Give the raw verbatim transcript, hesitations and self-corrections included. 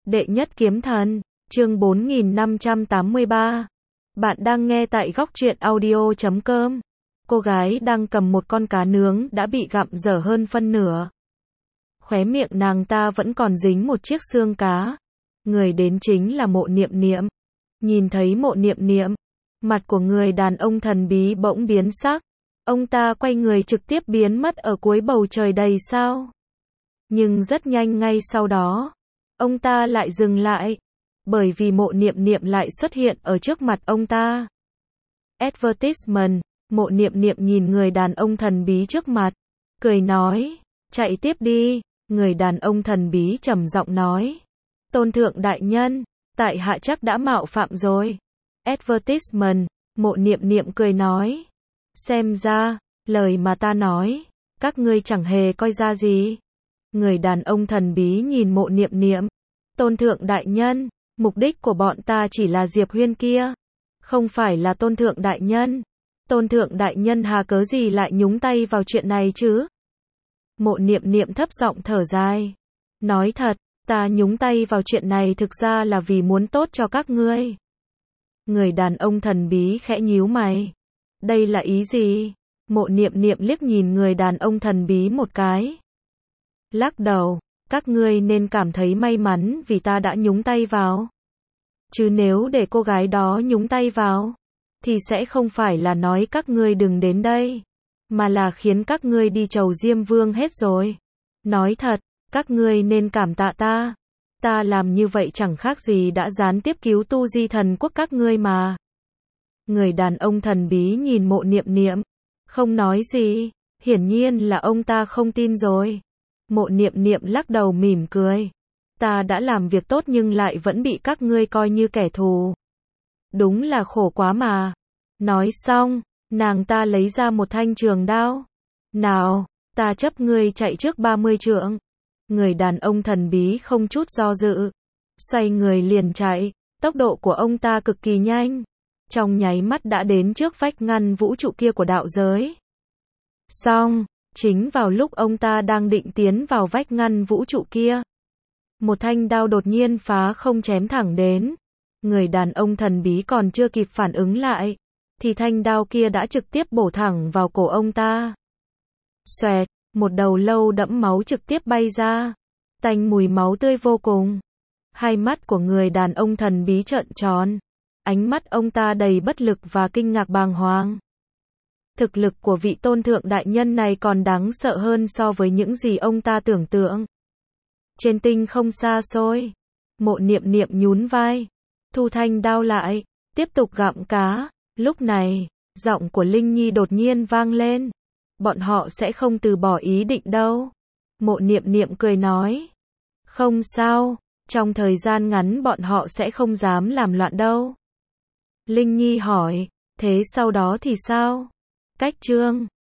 Đệ nhất kiếm thần, chương bốn nghìn năm trăm tám mươi ba. Bạn đang nghe tại góc truyện audio chấm com. Cô gái đang cầm một con cá nướng đã bị gặm dở hơn phân nửa. Khóe miệng nàng ta vẫn còn dính một chiếc xương cá. Người đến chính là Mộ Niệm Niệm. Nhìn thấy Mộ Niệm Niệm, mặt của người đàn ông thần bí bỗng biến sắc. Ông ta quay người trực tiếp biến mất ở cuối bầu trời đầy sao. Nhưng rất nhanh ngay sau đó, ông ta lại dừng lại, bởi vì Mộ Niệm Niệm lại xuất hiện ở trước mặt ông ta. Advertisement, Mộ Niệm Niệm nhìn người đàn ông thần bí trước mặt, cười nói, chạy tiếp đi. Người đàn ông thần bí trầm giọng nói, Tôn thượng đại nhân, tại hạ chắc đã mạo phạm rồi. Advertisement, Mộ Niệm Niệm cười nói, xem ra, lời mà ta nói, các ngươi chẳng hề coi ra gì. Người đàn ông thần bí nhìn Mộ Niệm Niệm, Tôn thượng đại nhân, mục đích của bọn ta chỉ là Diệp Huyên kia, không phải là Tôn thượng đại nhân. Tôn thượng đại nhân hà cớ gì lại nhúng tay vào chuyện này chứ? Mộ Niệm Niệm thấp giọng thở dài, nói thật, ta nhúng tay vào chuyện này thực ra là vì muốn tốt cho các ngươi. Người đàn ông thần bí khẽ nhíu mày, đây là ý gì? Mộ Niệm Niệm liếc nhìn người đàn ông thần bí một cái, lắc đầu, các ngươi nên cảm thấy may mắn vì ta đã nhúng tay vào. Chứ nếu để cô gái đó nhúng tay vào, thì sẽ không phải là nói các ngươi đừng đến đây, mà là khiến các ngươi đi chầu Diêm Vương hết rồi. Nói thật, các ngươi nên cảm tạ ta. Ta làm như vậy chẳng khác gì đã gián tiếp cứu tu di thần quốc các ngươi mà. Người đàn ông thần bí nhìn Mộ Niệm Niệm, không nói gì, hiển nhiên là ông ta không tin rồi. Mộ Niệm Niệm lắc đầu mỉm cười, ta đã làm việc tốt nhưng lại vẫn bị các ngươi coi như kẻ thù. Đúng là khổ quá mà. Nói xong, nàng ta lấy ra một thanh trường đao. Nào, ta chấp ngươi chạy trước ba mươi trượng. Người đàn ông thần bí không chút do dự, xoay người liền chạy, tốc độ của ông ta cực kỳ nhanh. Trong nháy mắt đã đến trước vách ngăn vũ trụ kia của đạo giới. Xong, chính vào lúc ông ta đang định tiến vào vách ngăn vũ trụ kia, một thanh đao đột nhiên phá không chém thẳng đến. Người đàn ông thần bí còn chưa kịp phản ứng lại, thì thanh đao kia đã trực tiếp bổ thẳng vào cổ ông ta. Xoẹt, một đầu lâu đẫm máu trực tiếp bay ra, tanh mùi máu tươi vô cùng. Hai mắt của người đàn ông thần bí trợn tròn, ánh mắt ông ta đầy bất lực và kinh ngạc bàng hoàng. Thực lực của vị tôn thượng đại nhân này còn đáng sợ hơn so với những gì ông ta tưởng tượng. Trên tinh không xa xôi, Mộ Niệm Niệm nhún vai, thu thanh đao lại, tiếp tục gặm cá. Lúc này, giọng của Linh Nhi đột nhiên vang lên, bọn họ sẽ không từ bỏ ý định đâu. Mộ Niệm Niệm cười nói, không sao, trong thời gian ngắn bọn họ sẽ không dám làm loạn đâu. Linh Nhi hỏi, thế sau đó thì sao? Cách chương